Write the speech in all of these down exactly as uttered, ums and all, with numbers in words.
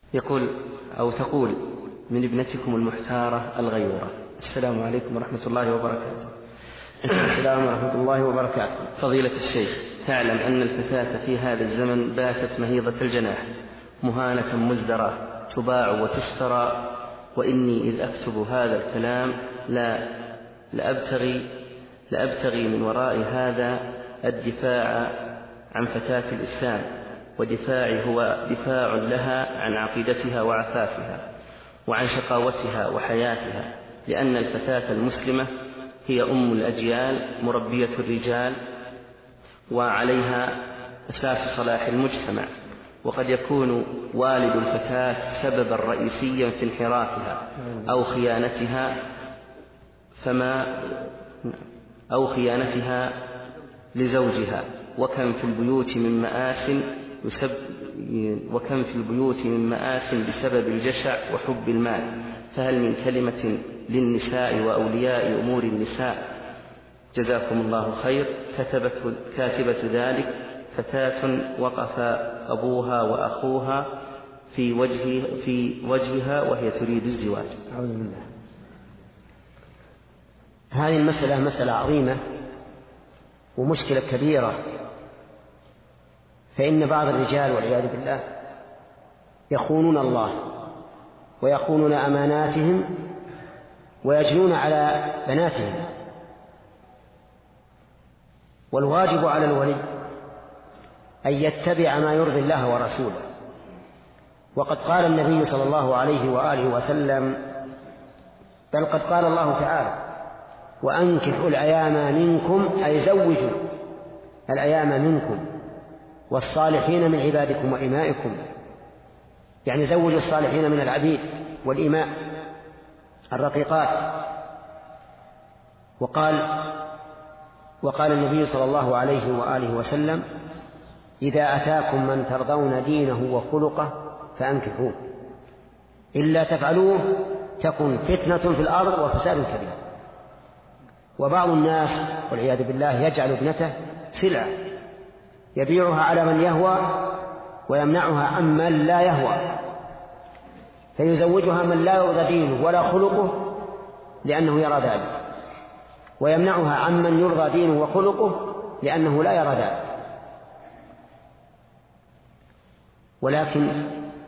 يقول أو تقول من ابنتكم المختارة الغيورة: السلام عليكم ورحمة الله وبركاته. السلام ورحمة الله وبركاته. فضيلة الشيخ، تعلم أن الفتاة في هذا الزمن باتت مهيضة الجناح مهانة مزدرة تباع وتشترى، وإني إذ أكتب هذا الكلام لا لأبتغي, لأبتغي من وراء هذا الدفاع عن فتاة الإسلام، ودفاعي هو دفاع لها عن عقيدتها وعفافها وعن شقاوتها وحياتها، لأن الفتاة المسلمة هي أم الأجيال مربية الرجال وعليها أساس صلاح المجتمع، وقد يكون والد الفتاة سببا رئيسيا في انحرافها أو خيانتها فما أو خيانتها لزوجها، وكم في البيوت من مآس يسب وكم في البيوت من مآس بسبب الجشع وحب المال. فهل من كلمة للنساء وأولياء أمور النساء؟ جزاكم الله خير. كتبت كاتبة ذلك فتاة وقف أبوها وأخوها في وجه في وجهها وهي تريد الزواج. أعوذ بالله. هذه المسألة مسألة عظيمة ومشكلة كبيرة، فإن بعض الرجال والعياذ بالله يخونون الله ويخونون أماناتهم ويجنون على بناتهم، والواجب على الولي أن يتبع ما يرضي الله ورسوله. وقد قال النبي صلى الله عليه وآله وسلم، بل قد قال الله تعالى: وأنكحوا الأيام منكم، أي زوجوا الأيام منكم والصالحين من عبادكم وإمائكم، يعني زوجوا الصالحين من العبيد والإماء الرقيقات. وقال وقال النبي صلى الله عليه وآله وسلم: إذا أتاكم من ترضون دينه وخلقه فأنكحوه، إلا تفعلوه تكن فتنة في الأرض وفساد كبير. وبعض الناس والعياذ بالله يجعل ابنته سلعة يبيعها على من يهوى ويمنعها عن من لا يهوى، فيزوجها من لا يرضى دينه ولا خلقه لأنه يرى ذلك، ويمنعها عن من يرضى دينه وخلقه لأنه لا يرى ذلك. ولكن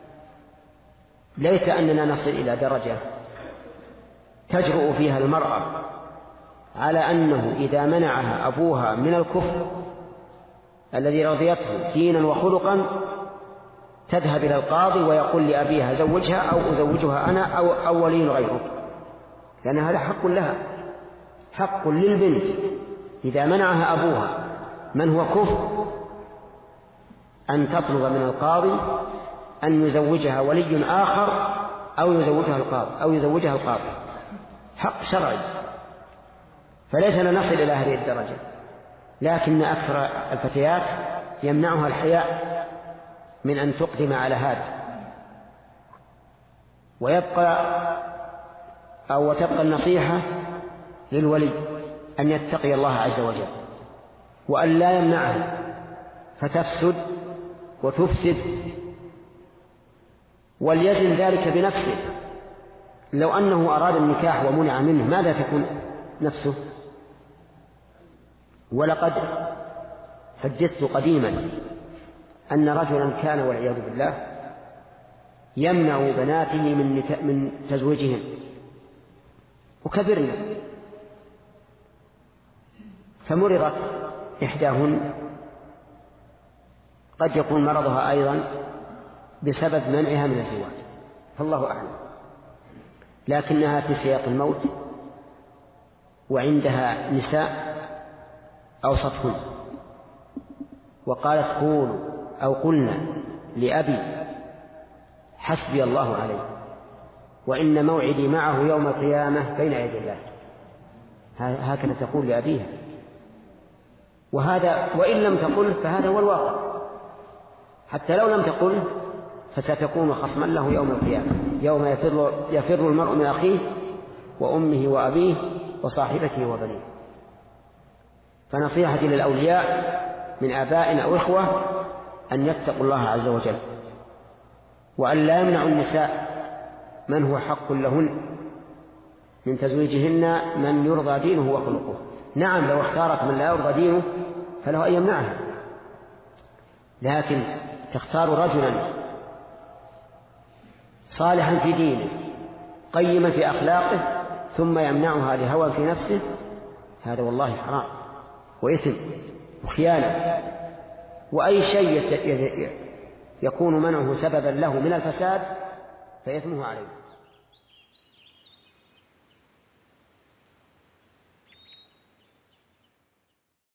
ليس أننا نصل إلى درجة تجرؤ فيها المرأة على أنه إذا منعها أبوها من الكفر الذي رضيته دينا وخلقا تذهب إلى القاضي ويقول لأبيها: زوجها أو أزوجها أنا أو, أو ولي غيرك، لأن هذا حق لها، حق للبنت إذا منعها أبوها من هو كفر أن تطلب من القاضي أن يزوجها ولي آخر أو يزوجها القاضي أو يزوجها القاضي، حق شرعي. فليس نصل إلى هذه الدرجة، لكن أكثر الفتيات يمنعها الحياء من أن تقدم على هذا، ويبقى أو وتبقى النصيحة للولي أن يتقي الله عز وجل وأن لا يمنعها فتفسد وتفسد، وليزن ذلك بنفسه. لو أنه أراد النكاح ومنع منه ماذا تكون نفسه؟ ولقد حدثت قديما أن رجلا كان والعياذ بالله يمنع بناته من, من تزويجهن وكبرنا، فمرضت إحداهن، قد يكون مرضها أيضا بسبب منعها من الزواج، فالله أعلم، لكنها في سياق الموت وعندها نساء أوصتهن وقالت: قولوا أو قلنا لأبي حسبي الله عليه، وإن موعدي معه يوم القيامة بين يدي الله. هكذا تقول لأبيها، وهذا وإن لم تقل فهذا هو الواقع، حتى لو لم تقل فستكون خصما له يوم القيامة، يوم يفر, يفر المرء من أخيه وأمه وأبيه وصاحبته وبنيه. فنصيحتي للأولياء من آباء أو إخوة أن يتقوا الله عز وجل وأن لا يمنع النساء من هو حق لهن من تزويجهن من يرضى دينه وخلقه. نعم لو اختارت من لا يرضى دينه فله أن يمنعها، لكن تختار رجلا صالحا في دينه قيما في أخلاقه ثم يمنعها لهوى في نفسه، هذا والله حرام وإثم وخيانة. وأي شيء يكون منعه سببا له من الفساد فإثمه عليه.